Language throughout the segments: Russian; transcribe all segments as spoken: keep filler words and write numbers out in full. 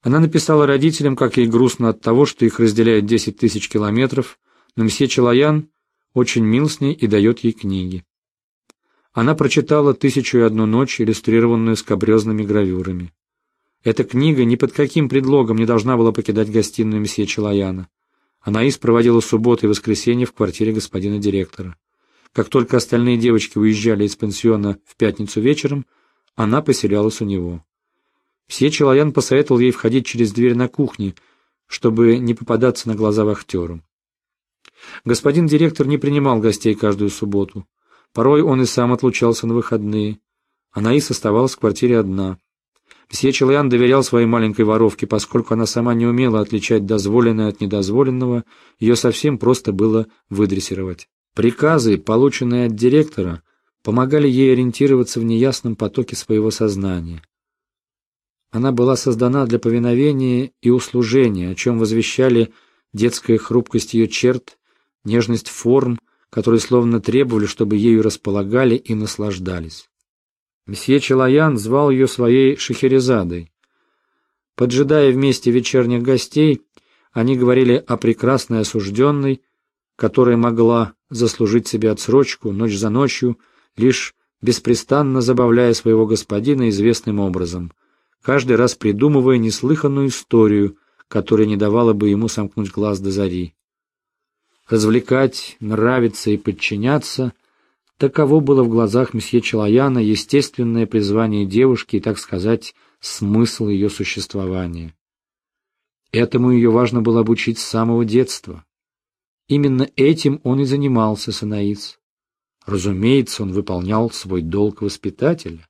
Она написала родителям, как ей грустно от того, что их разделяет десять тысяч километров, но мсье Челоян очень мил с ней и дает ей книги. Она прочитала «Тысячу и одну ночь», иллюстрированную скабрезными гравюрами. Эта книга ни под каким предлогом не должна была покидать гостиную мсье Челояна. Анаис проводила субботы и воскресенья в квартире господина директора. Как только остальные девочки уезжали из пансиона в пятницу вечером, она поселялась у него. Мсье Челоян посоветовал ей входить через дверь на кухне, чтобы не попадаться на глаза вахтеру. Господин директор не принимал гостей каждую субботу. Порой он и сам отлучался на выходные. Анаис оставалась в квартире одна. Мсье Челоян доверял своей маленькой воровке, поскольку она сама не умела отличать дозволенное от недозволенного, ее совсем просто было выдрессировать. Приказы, полученные от директора, помогали ей ориентироваться в неясном потоке своего сознания. Она была создана для повиновения и услужения, о чем возвещали детская хрупкость ее черт, нежность форм, которые словно требовали, чтобы ею располагали и наслаждались. Мсье Челоян звал ее своей Шахерезадой. Поджидая вместе вечерних гостей, они говорили о прекрасной осужденной, которая могла заслужить себе отсрочку ночь за ночью, лишь беспрестанно забавляя своего господина известным образом, каждый раз придумывая неслыханную историю, которая не давала бы ему сомкнуть глаз до зари. Развлекать, нравиться и подчиняться — таково было в глазах мсье Челояна естественное призвание девушки и, так сказать, смысл ее существования. Этому ее важно было обучить с самого детства. Именно этим он и занимался с Анаис. Разумеется, он выполнял свой долг воспитателя.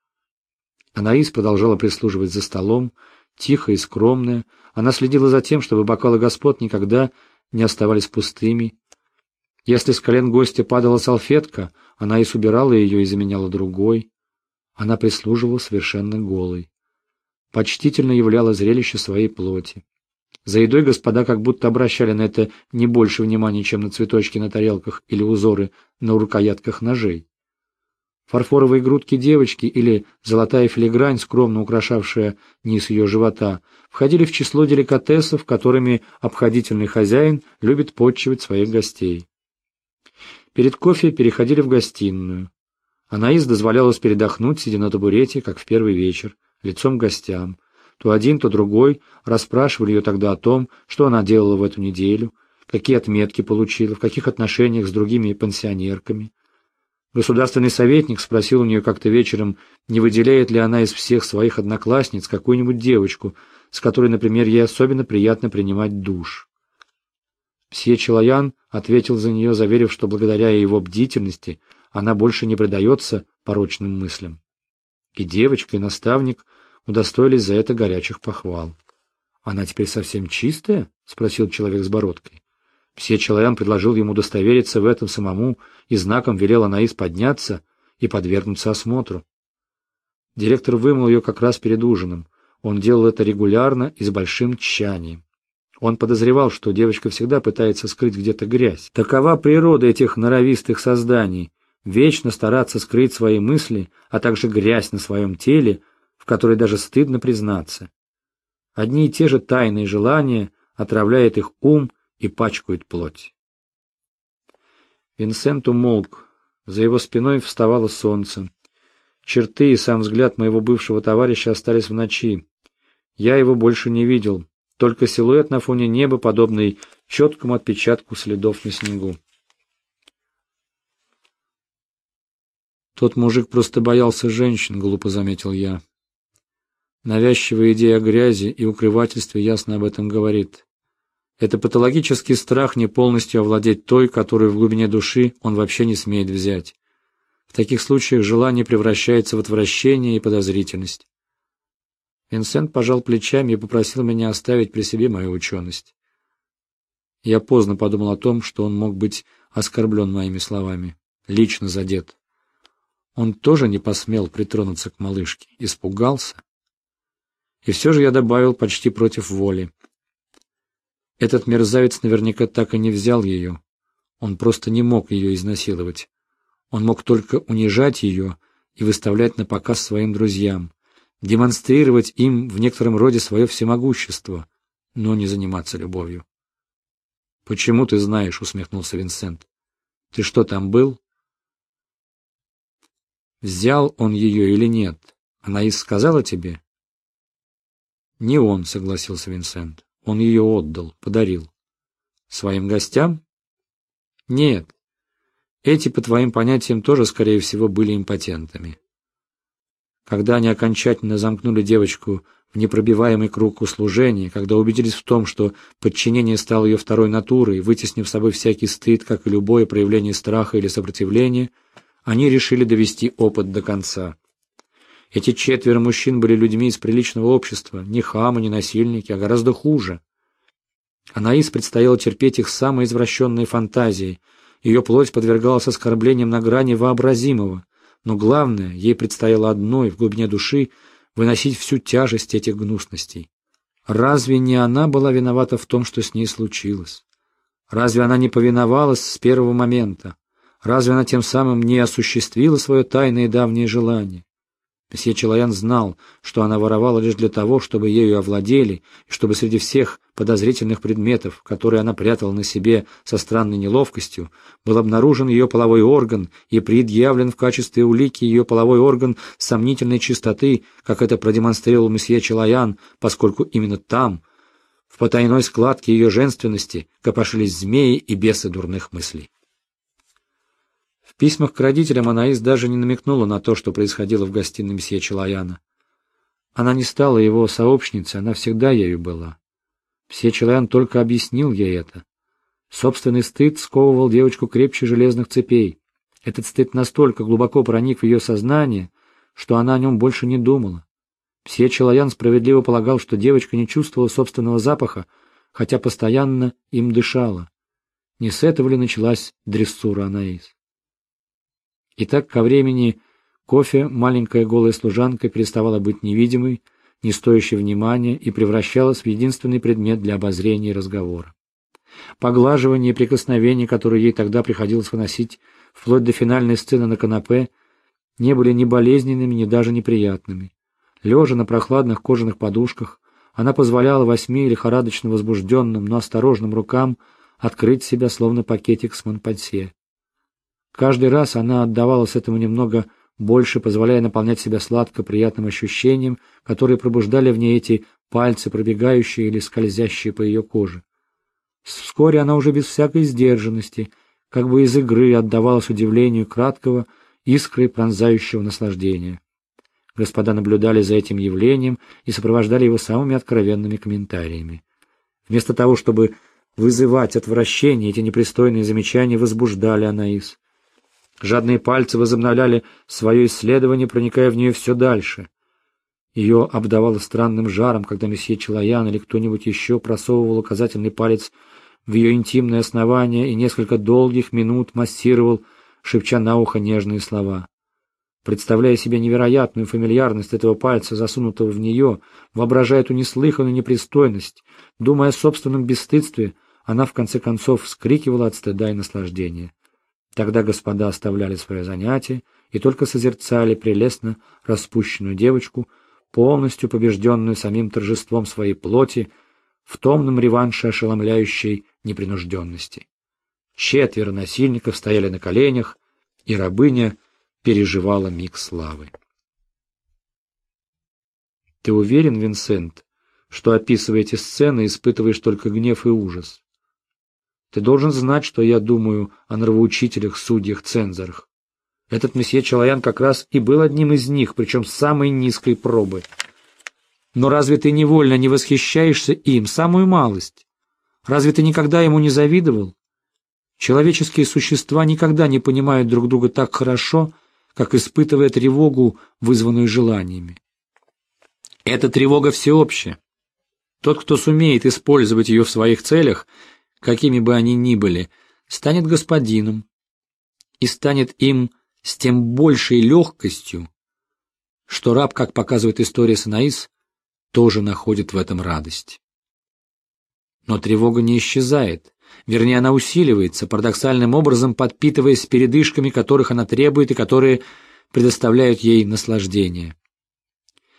Анаис продолжала прислуживать за столом, тихая и скромная. Она следила за тем, чтобы бокалы господ никогда не оставались пустыми. Если с колен гостя падала салфетка, Анаис убирала ее и заменяла другой. Она прислуживала совершенно голой. Почтительно являла зрелище своей плоти. За едой господа как будто обращали на это не больше внимания, чем на цветочки на тарелках или узоры на рукоятках ножей. Фарфоровые грудки девочки или золотая филигрань, скромно украшавшая низ ее живота, входили в число деликатесов, которыми обходительный хозяин любит потчевать своих гостей. Перед кофе переходили в гостиную. Анаис дозволялась передохнуть, сидя на табурете, как в первый вечер, лицом к гостям. То один, то другой расспрашивали ее тогда о том, что она делала в эту неделю, какие отметки получила, в каких отношениях с другими пансионерками. Государственный советник спросил у нее как-то вечером, не выделяет ли она из всех своих одноклассниц какую-нибудь девочку, с которой, например, ей особенно приятно принимать душ. Мсье Челоян ответил за нее, заверив, что благодаря его бдительности она больше не предается порочным мыслям. И девочка, и наставник удостоились за это горячих похвал. «Она теперь совсем чистая?» — спросил человек с бородкой. Мсье Челоян предложил ему удостовериться в этом самому и знаком велел Анаис подняться и подвергнуться осмотру. Директор вымыл ее как раз перед ужином. Он делал это регулярно и с большим тщанием. Он подозревал, что девочка всегда пытается скрыть где-то грязь. Такова природа этих норовистых созданий — вечно стараться скрыть свои мысли, а также грязь на своем теле, в которой даже стыдно признаться. Одни и те же тайные желания отравляют их ум и пачкают плоть. Винсент умолк. За его спиной вставало солнце. Черты и сам взгляд моего бывшего товарища остались в ночи. Я его больше не видел. Только силуэт на фоне неба, подобный четкому отпечатку следов на снегу. «Тот мужик просто боялся женщин», — глупо заметил я. Навязчивая идея о грязи и укрывательстве ясно об этом говорит. Это патологический страх не полностью овладеть той, которую в глубине души он вообще не смеет взять. В таких случаях желание превращается в отвращение и подозрительность. Винсент пожал плечами и попросил меня оставить при себе мою ученость. Я поздно подумал о том, что он мог быть оскорблен моими словами, лично задет. Он тоже не посмел притронуться к малышке, испугался. И все же я добавил почти против воли. Этот мерзавец наверняка так и не взял ее. Он просто не мог ее изнасиловать. Он мог только унижать ее и выставлять на показ своим друзьям. демонстрировать им в некотором роде свое всемогущество, но не заниматься любовью. «Почему ты знаешь?» — усмехнулся Винсент. «Ты что, там был?» «Взял он ее или нет? Анаис сказала тебе?» «Не он», — согласился Винсент. «Он ее отдал, подарил». «Своим гостям?» «Нет. Эти, по твоим понятиям, тоже, скорее всего, были импотентами. Когда они окончательно замкнули девочку в непробиваемый круг услужения, когда убедились в том, что подчинение стало ее второй натурой, вытеснив с собой всякий стыд, как и любое проявление страха или сопротивления, они решили довести опыт до конца. Эти четверо мужчин были людьми из приличного общества, не хамы, не насильники, а гораздо хуже. Анаис предстояло терпеть их самые извращенные фантазии, ее плоть подвергалась оскорблениям на грани вообразимого, но главное, ей предстояло одной в глубине души выносить всю тяжесть этих гнусностей. Разве не она была виновата в том, что с ней случилось? Разве она не повиновалась с первого момента? Разве она тем самым не осуществила свое тайное и давнее желание? Месье Челаян знал, что она воровала лишь для того, чтобы ею овладели, и чтобы среди всех подозрительных предметов, которые она прятала на себе со странной неловкостью, был обнаружен ее половой орган и предъявлен в качестве улики ее половой орган сомнительной чистоты, как это продемонстрировал месье Челаян, поскольку именно там, в потайной складке ее женственности, копошились змеи и бесы дурных мыслей. В письмах к родителям Анаис даже не намекнула на то, что происходило в гостиной месье Челаяна. Она не стала его сообщницей, она всегда ею была. Месье Челаян только объяснил ей это. Собственный стыд сковывал девочку крепче железных цепей. Этот стыд настолько глубоко проник в ее сознание, что она о нем больше не думала. Месье Челаян справедливо полагал, что девочка не чувствовала собственного запаха, хотя постоянно им дышала. Не с этого ли началась дрессура Анаис? Итак, ко времени кофе маленькая голая служанка переставала быть невидимой, не стоящей внимания, и превращалась в единственный предмет для обозрения и разговора. Поглаживание и прикосновения, которые ей тогда приходилось выносить, вплоть до финальной сцены на канапе, не были ни болезненными, ни даже неприятными. Лежа на прохладных кожаных подушках, она позволяла восьми лихорадочно возбужденным, но осторожным рукам открыть себя, словно пакетик с Монпансье. Каждый раз она отдавалась этому немного больше, позволяя наполнять себя сладко приятным ощущением, которые пробуждали в ней эти пальцы, пробегающие или скользящие по ее коже. Вскоре она уже без всякой сдержанности, как бы из игры, отдавалась удивлению краткого, искрой пронзающего наслаждения. Господа наблюдали за этим явлением и сопровождали его самыми откровенными комментариями. Вместо того, чтобы вызывать отвращение, эти непристойные замечания возбуждали Анаис. Жадные пальцы возобновляли свое исследование, проникая в нее все дальше. Ее обдавало странным жаром, когда месье Челаян или кто-нибудь еще просовывал указательный палец в ее интимное основание и несколько долгих минут массировал, шепча на ухо нежные слова. Представляя себе невероятную фамильярность этого пальца, засунутого в нее, воображая эту неслыханную непристойность, думая о собственном бесстыдстве, она в конце концов вскрикивала от стыда и наслаждения. Тогда господа оставляли свое занятие и только созерцали прелестно распущенную девочку, полностью побежденную самим торжеством своей плоти, в томном реванше ошеломляющей непринужденности. Четверо насильников стояли на коленях, и рабыня переживала миг славы. «Ты уверен, Винсент, что, описывая эти сцены, испытываешь только гнев и ужас? Ты должен знать, что я думаю о нравоучителях, судьях, цензорах. Этот месье Челаян как раз и был одним из них, причем с самой низкой пробы. Но разве ты невольно не восхищаешься им, самую малость? Разве ты никогда ему не завидовал? Человеческие существа никогда не понимают друг друга так хорошо, как испытывая тревогу, вызванную желаниями. Эта тревога всеобщая. Тот, кто сумеет использовать ее в своих целях, какими бы они ни были, станет господином и станет им с тем большей легкостью, что раб, как показывает история с Анаис, тоже находит в этом радость. Но тревога не исчезает, вернее, она усиливается, парадоксальным образом подпитываясь передышками, которых она требует и которые предоставляют ей наслаждение.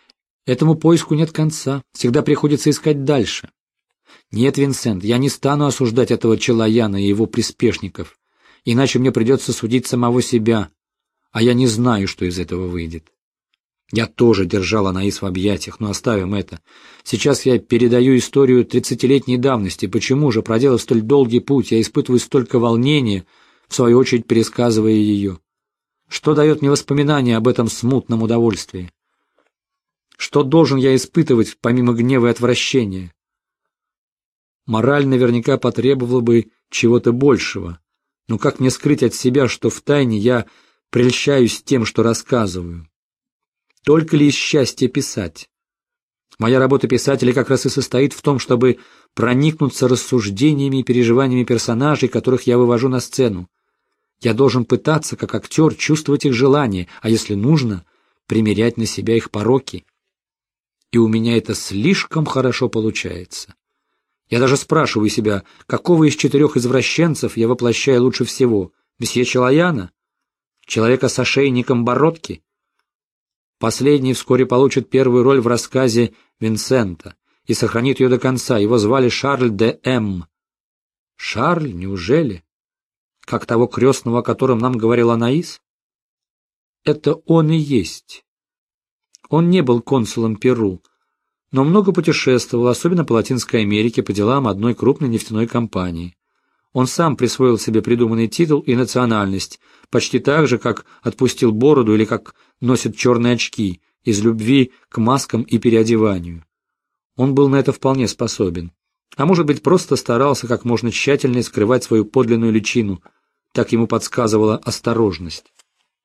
Этому поиску нет конца, всегда приходится искать дальше. Нет, Винсент, я не стану осуждать этого Челаяна и его приспешников, иначе мне придется судить самого себя, а я не знаю, что из этого выйдет. Я тоже держал Анаис в объятиях, но оставим это. Сейчас я передаю историю тридцатилетней давности. Почему же, проделав столь долгий путь, я испытываю столько волнения, в свою очередь пересказывая ее? Что дает мне воспоминание об этом смутном удовольствии? Что должен я испытывать, помимо гнева и отвращения? Мораль наверняка потребовала бы чего-то большего, но как мне скрыть от себя, что втайне я прельщаюсь тем, что рассказываю? Только ли из счастья писать? Моя работа писателя как раз и состоит в том, чтобы проникнуться рассуждениями и переживаниями персонажей, которых я вывожу на сцену. Я должен пытаться, как актер, чувствовать их желания, а если нужно, примерять на себя их пороки. И у меня это слишком хорошо получается. Я даже спрашиваю себя, какого из четырех извращенцев я воплощаю лучше всего? Месье Челаяна? Человека с ошейником бородки? Последний вскоре получит первую роль в рассказе Винсента и сохранит ее до конца. Его звали Шарль де М. Шарль, неужели? Как того крестного, о котором нам говорила Анаис? Это он и есть. Он не был консулом Перу, но много путешествовал, особенно по Латинской Америке, по делам одной крупной нефтяной компании. Он сам присвоил себе придуманный титул и национальность, почти так же, как отпустил бороду или как носит черные очки, из любви к маскам и переодеванию. Он был на это вполне способен. А может быть, просто старался как можно тщательнее скрывать свою подлинную личину, так ему подсказывала осторожность.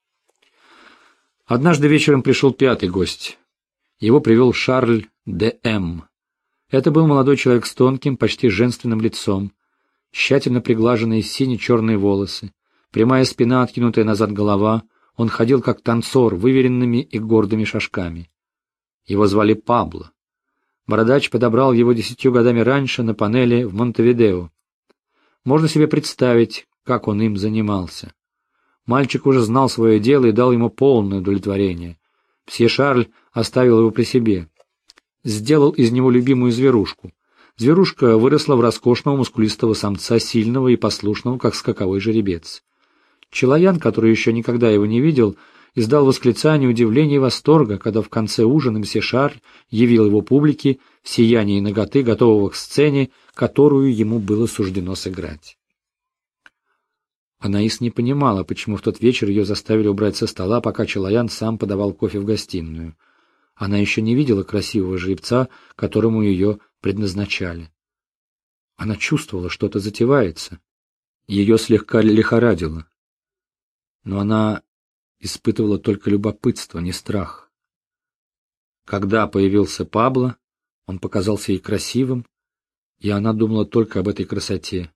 Однажды вечером пришел пятый гость. Его привел Шарль де М. Это был молодой человек с тонким, почти женственным лицом, тщательно приглаженные сине-черные волосы, прямая спина, откинутая назад голова. Он ходил как танцор, выверенными и гордыми шажками. Его звали Пабло. Бородач подобрал его десятью годами раньше на панели в Монтевидео. Можно себе представить, как он им занимался. Мальчик уже знал свое дело и дал ему полное удовлетворение. Мсье Шарль оставил его при себе. Сделал из него любимую зверушку. Зверушка выросла в роскошного мускулистого самца, сильного и послушного, как скаковой жеребец. Челаян, который еще никогда его не видел, издал восклицание удивления и восторга, когда в конце ужина мсье Шарль явил его публике в сиянии наготы, готового к сцене, которую ему было суждено сыграть. Анаис не понимала, почему в тот вечер ее заставили убрать со стола, пока Челаян сам подавал кофе в гостиную. Она еще не видела красивого жеребца, которому ее предназначали. Она чувствовала, что-то затевается. Ее слегка лихорадило. Но она испытывала только любопытство, не страх. Когда появился Пабло, он показался ей красивым, и она думала только об этой красоте.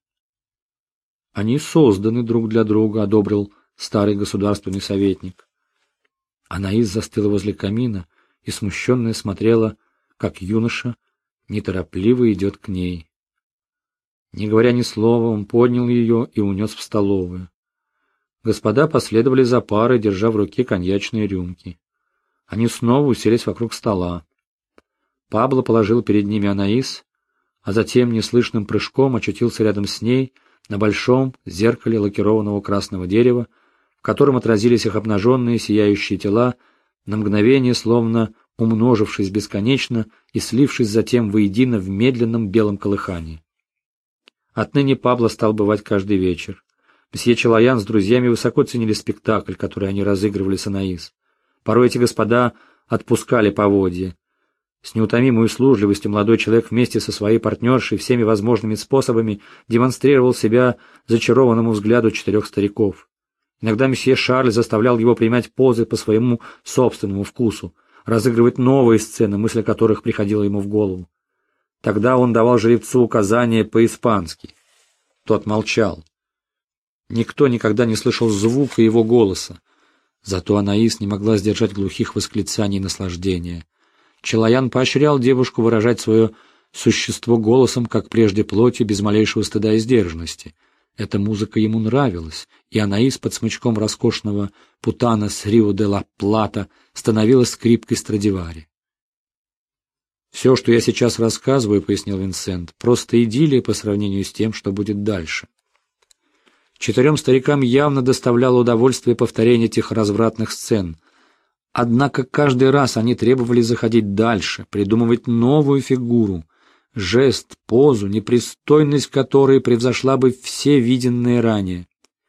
Они созданы друг для друга, одобрил старый государственный советник. Анаис застыла возле камина и смущенная смотрела, как юноша неторопливо идет к ней. Не говоря ни слова, он поднял ее и унес в столовую. Господа последовали за парой, держа в руке коньячные рюмки. Они снова уселись вокруг стола. Пабло положил перед ними Анаис, а затем неслышным прыжком очутился рядом с ней на большом зеркале лакированного красного дерева, в котором отразились их обнаженные сияющие тела, на мгновение словно умножившись бесконечно и слившись затем воедино в медленном белом колыхании. Отныне Пабло стал бывать каждый вечер. Мсье Челаян с друзьями высоко ценили спектакль, который они разыгрывали с Анаис. Порой эти господа отпускали поводья. С неутомимой услужливостью молодой человек вместе со своей партнершей всеми возможными способами демонстрировал себя зачарованному взгляду четырех стариков. Иногда месье Шарль заставлял его принимать позы по своему собственному вкусу, разыгрывать новые сцены, мысль которых приходила ему в голову. Тогда он давал жеребцу указания по-испански. Тот молчал. Никто никогда не слышал звука его голоса. Зато Анаис не могла сдержать глухих восклицаний наслаждения. Челаян поощрял девушку выражать свое существо голосом, как прежде плотью, без малейшего стыда и сдержанности. Эта музыка ему нравилась, и Анаис под смычком роскошного путана с Рио-де-ла-Плата становилась скрипкой Страдивари. «Все, что я сейчас рассказываю, — пояснил Винсент, — просто идиллия по сравнению с тем, что будет дальше». Четырем старикам явно доставляло удовольствие повторение этих развратных сцен. Однако каждый раз они требовали заходить дальше, придумывать новую фигуру, жест, позу, непристойность которой превзошла бы все виденные ранее.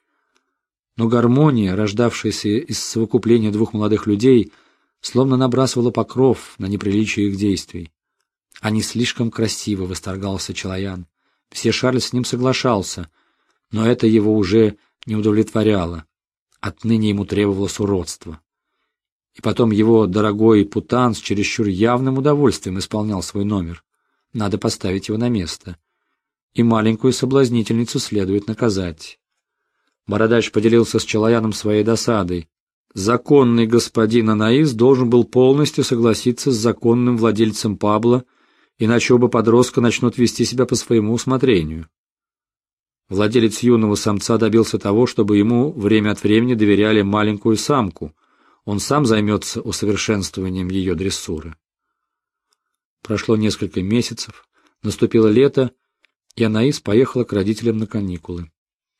Но гармония, рождавшаяся из совокупления двух молодых людей, словно набрасывала покров на неприличие их действий. «Они слишком красивы», — восторгался Челаян. Мсье Шарль с ним соглашался, но это его уже не удовлетворяло. Отныне ему требовалось уродство. И потом его дорогой Путан с чересчур явным удовольствием исполнял свой номер. Надо поставить его на место. И маленькую соблазнительницу следует наказать. Бородач поделился с Челаяном своей досадой. Законный господин Анаис должен был полностью согласиться с законным владельцем Пабло, иначе оба подростка начнут вести себя по своему усмотрению. Владелец юного самца добился того, чтобы ему время от времени доверяли маленькую самку. Он сам займется усовершенствованием ее дрессуры. Прошло несколько месяцев, наступило лето, и Анаис поехала к родителям на каникулы.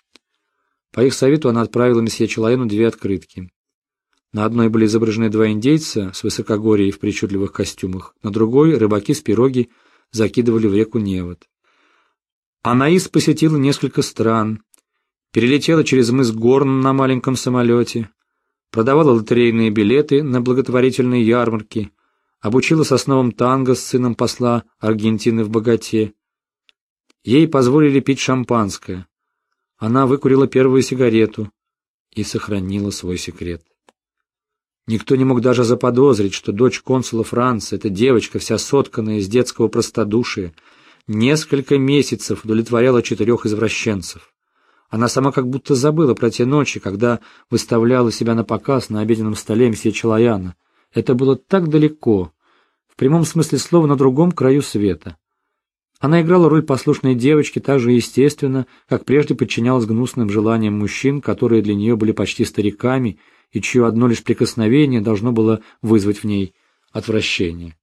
По их совету она отправила месье Челаяну две открытки. На одной были изображены два индейца с высокогорья в причудливых костюмах, на другой рыбаки с пироги закидывали в реку Невод. Анаис посетила несколько стран, перелетела через мыс Горн на маленьком самолете, продавала лотерейные билеты на благотворительные ярмарки, обучилась основам танго с сыном посла Аргентины в Боготе. Ей позволили пить шампанское. Она выкурила первую сигарету и сохранила свой секрет. Никто не мог даже заподозрить, что дочь консула Франции, эта девочка, вся сотканная из детского простодушия, несколько месяцев удовлетворяла четырех извращенцев. Она сама как будто забыла про те ночи, когда выставляла себя на показ на обеденном столе мсье Челаяна. Это было так далеко, в прямом смысле слова, на другом краю света. Она играла роль послушной девочки так же естественно, как прежде подчинялась гнусным желаниям мужчин, которые для нее были почти стариками, и чье одно лишь прикосновение должно было вызвать в ней отвращение.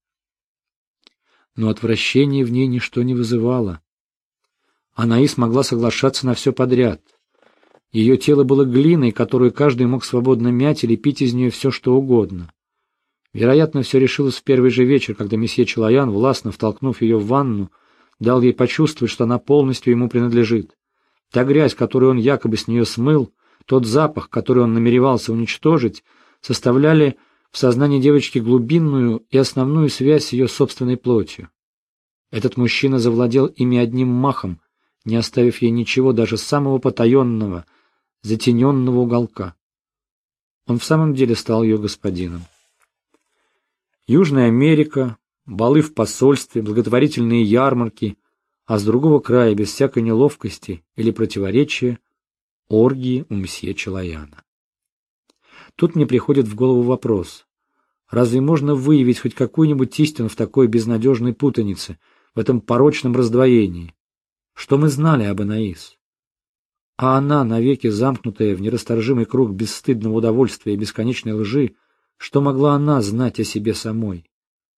Но отвращение в ней ничто не вызывало. Анаис могла соглашаться на все подряд. Ее тело было глиной, которую каждый мог свободно мять или пить из нее все, что угодно. Вероятно, все решилось в первый же вечер, когда месье Челаян, властно втолкнув ее в ванну, дал ей почувствовать, что она полностью ему принадлежит. Та грязь, которую он якобы с нее смыл, тот запах, который он намеревался уничтожить, составляли в сознании девочки глубинную и основную связь с ее собственной плотью. Этот мужчина завладел ими одним махом, не оставив ей ничего, даже самого потаенного, затененного уголка. Он в самом деле стал ее господином. Южная Америка, балы в посольстве, благотворительные ярмарки, а с другого края, без всякой неловкости или противоречия, оргии у мсье Челаяна. Тут мне приходит в голову вопрос: разве можно выявить хоть какую-нибудь истину в такой безнадежной путанице, в этом порочном раздвоении? Что мы знали об Анаис? А она, навеки замкнутая в нерасторжимый круг бесстыдного удовольствия и бесконечной лжи, что могла она знать о себе самой?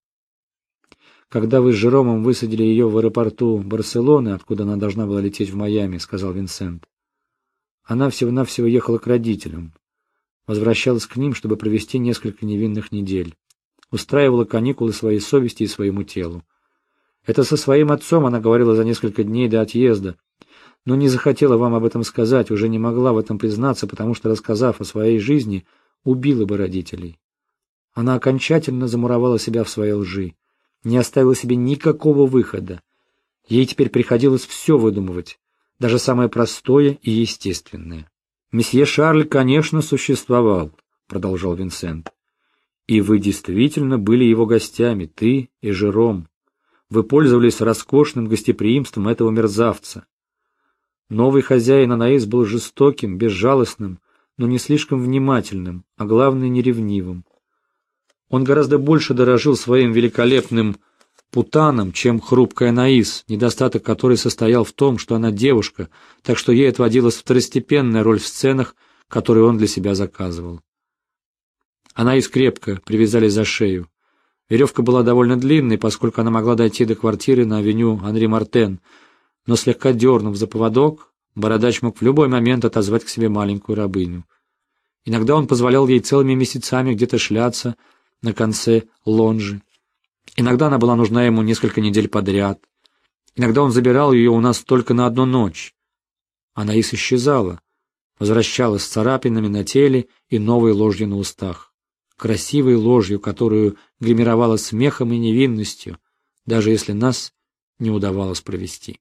«Когда вы с Жеромом высадили ее в аэропорту Барселоны, откуда она должна была лететь в Майами, — сказал Винсент, — она всего-навсего ехала к родителям, возвращалась к ним, чтобы провести несколько невинных недель, устраивала каникулы своей совести и своему телу. Это со своим отцом она говорила за несколько дней до отъезда, но не захотела вам об этом сказать, уже не могла в этом признаться, потому что, рассказав о своей жизни, убила бы родителей. Она окончательно замуровала себя в своей лжи, не оставила себе никакого выхода. Ей теперь приходилось все выдумывать, даже самое простое и естественное. «Месье Шарль, конечно, существовал», — продолжал Винсент. «И вы действительно были его гостями, ты и Жером. Вы пользовались роскошным гостеприимством этого мерзавца. Новый хозяин Анаис был жестоким, безжалостным, но не слишком внимательным, а главное, неревнивым. Он гораздо больше дорожил своим великолепным Путаном, чем хрупкая Анаис, недостаток которой состоял в том, что она девушка, так что ей отводилась второстепенная роль в сценах, которые он для себя заказывал. Анаис крепко привязали за шею. Веревка была довольно длинной, поскольку она могла дойти до квартиры на авеню Анри Мартен, но слегка дернув за поводок, бородач мог в любой момент отозвать к себе маленькую рабыню. Иногда он позволял ей целыми месяцами где-то шляться на конце лонжи. Иногда она была нужна ему несколько недель подряд. Иногда он забирал ее у нас только на одну ночь. Анаис исчезала, возвращалась с царапинами на теле и новой ложью на устах. Красивой ложью, которую гримировала смехом и невинностью, даже если нас не удавалось провести.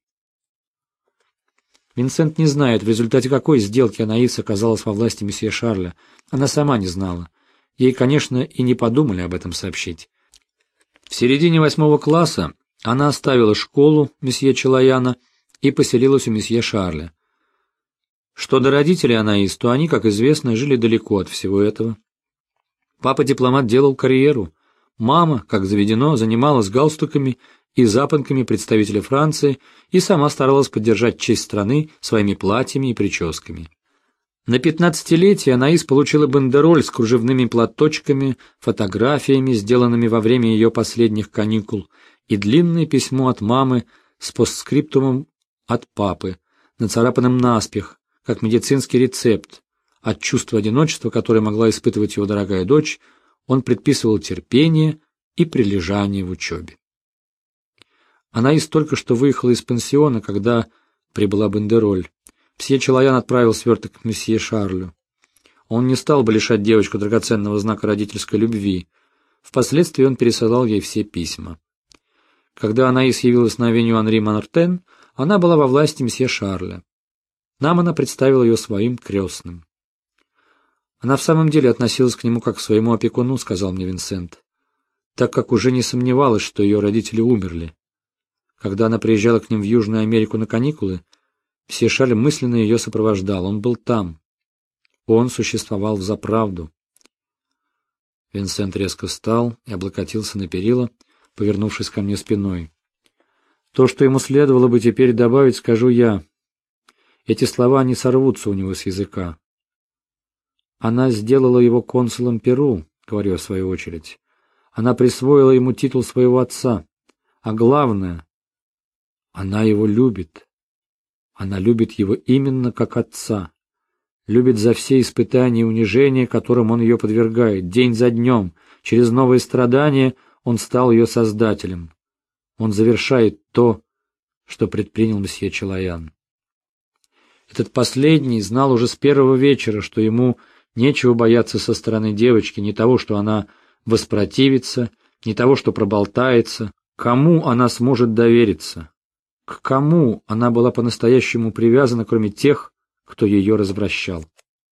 Винсент не знает, в результате какой сделки Анаис оказалась во власти месье Шарля. Она сама не знала. Ей, конечно, и не подумали об этом сообщить. В середине восьмого класса она оставила школу месье Челаяна и поселилась у месье Шарля. Что до родителей Анаис, то они, как известно, жили далеко от всего этого. Папа-дипломат делал карьеру. Мама, как заведено, занималась галстуками и запонками представителя Франции и сама старалась поддержать честь страны своими платьями и прическами. На пятнадцатилетие Анаис получила бандероль с кружевными платочками, фотографиями, сделанными во время ее последних каникул, и длинное письмо от мамы с постскриптумом от папы, нацарапанным наспех, как медицинский рецепт. От чувства одиночества, которое могла испытывать его дорогая дочь, он предписывал терпение и прилежание в учебе. Анаис только что выехала из пансиона, когда прибыла бандероль. Мсье Челаян отправил сверток к месье Шарлю. Он не стал бы лишать девочку драгоценного знака родительской любви. Впоследствии он пересылал ей все письма. Когда Анаис явилась на авеню Анри Мартен, она была во власти мсье Шарля. Нам она представила ее своим крестным. Она в самом деле относилась к нему как к своему опекуну, сказал мне Винсент, так как уже не сомневалась, что ее родители умерли. Когда она приезжала к ним в Южную Америку на каникулы, мсье Шарль мысленно ее сопровождал, он был там. Он существовал взаправду. Винсент резко встал и облокотился на перила, повернувшись ко мне спиной. То, что ему следовало бы теперь добавить, скажу я. Эти слова не сорвутся у него с языка. Она сделала его консулом Перу, говорю я в свою очередь. Она присвоила ему титул своего отца. А главное, она его любит. Она любит его именно как отца. Любит за все испытания и унижения, которым он ее подвергает, день за днем. Через новые страдания он стал ее создателем. Он завершает то, что предпринял мсье Челаян. Этот последний знал уже с первого вечера, что ему нечего бояться со стороны девочки, ни того, что она воспротивится, ни того, что проболтается. Кому она сможет довериться? К кому она была по-настоящему привязана, кроме тех, кто ее развращал?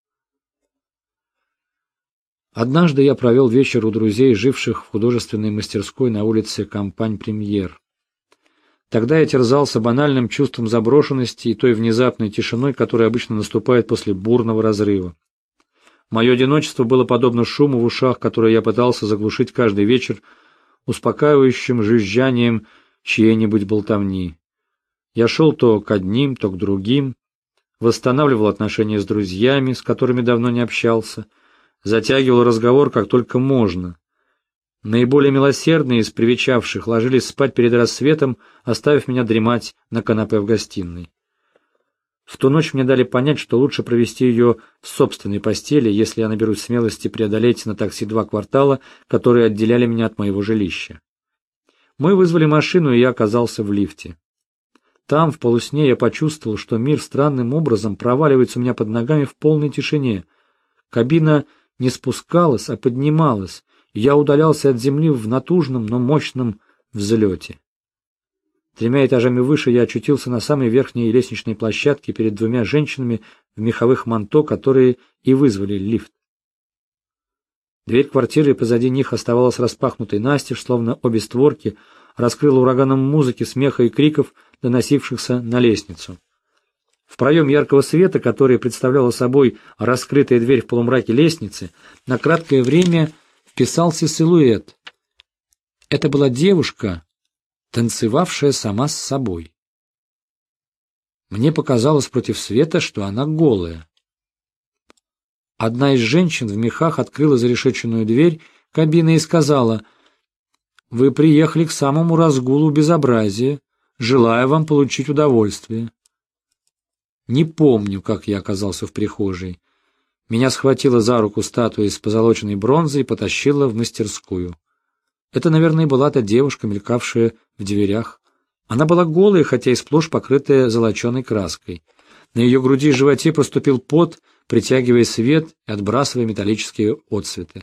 Однажды я провел вечер у друзей, живших в художественной мастерской на улице Кампань-Премьер. Тогда я терзался банальным чувством заброшенности и той внезапной тишиной, которая обычно наступает после бурного разрыва. Мое одиночество было подобно шуму в ушах, который я пытался заглушить каждый вечер успокаивающим жужжанием чьей-нибудь болтовни. Я шел то к одним, то к другим, восстанавливал отношения с друзьями, с которыми давно не общался, затягивал разговор как только можно. Наиболее милосердные из привечавших ложились спать перед рассветом, оставив меня дремать на канапе в гостиной. В ту ночь мне дали понять, что лучше провести ее в собственной постели, если я наберусь смелости преодолеть на такси два квартала, которые отделяли меня от моего жилища. Мы вызвали машину, и я оказался в лифте. Там, в полусне, я почувствовал, что мир странным образом проваливается у меня под ногами в полной тишине. Кабина не спускалась, а поднималась, и я удалялся от земли в натужном, но мощном взлете. Тремя этажами выше я очутился на самой верхней лестничной площадке перед двумя женщинами в меховых манто, которые и вызвали лифт. Дверь квартиры позади них оставалась распахнутой настежь, словно обе створки раскрыла ураганом музыки, смеха и криков, доносившихся на лестницу. В проем яркого света, который представляла собой раскрытая дверь в полумраке лестницы, на краткое время вписался силуэт. Это была девушка, танцевавшая сама с собой. Мне показалось против света, что она голая. Одна из женщин в мехах открыла зарешеченную дверь кабины и сказала: вы приехали к самому разгулу безобразия. Желаю вам получить удовольствие». Не помню, как я оказался в прихожей. Меня схватила за руку статуя из позолоченной бронзы и потащила в мастерскую. Это, наверное, была та девушка, мелькавшая в дверях. Она была голая, хотя и сплошь покрытая золоченой краской. На ее груди и животе проступил пот, притягивая свет и отбрасывая металлические отсветы.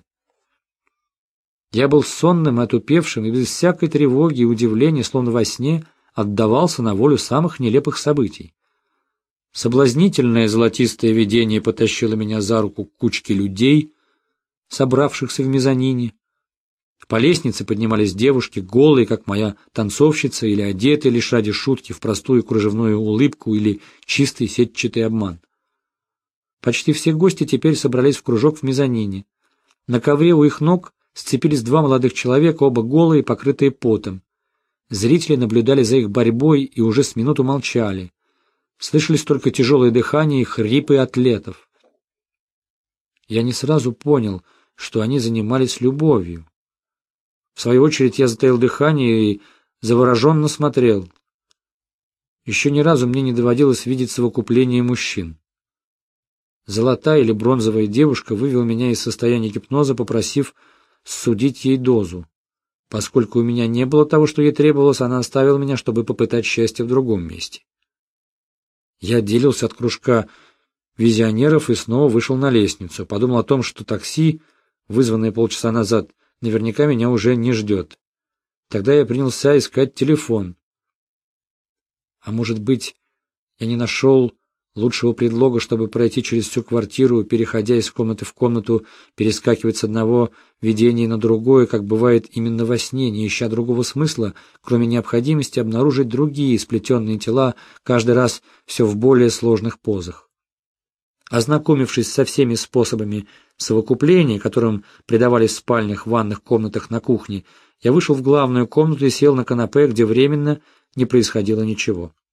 Я был сонным, отупевшим и без всякой тревоги и удивления, словно во сне, отдавался на волю самых нелепых событий. Соблазнительное золотистое видение потащило меня за руку к кучке людей, собравшихся в мезонине. По лестнице поднимались девушки, голые, как моя танцовщица, или одетые лишь ради шутки в простую кружевную улыбку или чистый сетчатый обман. Почти все гости теперь собрались в кружок в мезонине. На ковре у их ног сцепились два молодых человека, оба голые, покрытые потом. Зрители наблюдали за их борьбой и уже с минуту молчали. Слышались только тяжелое дыхание и хрипы атлетов. Я не сразу понял, что они занимались любовью. В свою очередь я затаил дыхание и завороженно смотрел. Еще ни разу мне не доводилось видеть совокупление мужчин. Золотая или бронзовая девушка вывела меня из состояния гипноза, попросив судить ей дозу. Поскольку у меня не было того, что ей требовалось, она оставила меня, чтобы попытать счастье в другом месте. Я отделился от кружка визионеров и снова вышел на лестницу. Подумал о том, что такси, вызванное полчаса назад, наверняка меня уже не ждет. Тогда я принялся искать телефон. А может быть, я не нашел лучшего предлога, чтобы пройти через всю квартиру, переходя из комнаты в комнату, перескакивать с одного видения на другое, как бывает именно во сне, не ища другого смысла, кроме необходимости обнаружить другие сплетенные тела, каждый раз все в более сложных позах. Ознакомившись со всеми способами совокупления, которым предавались в спальнях, ванных комнатах, на кухне, я вышел в главную комнату и сел на канапе, где временно не происходило ничего.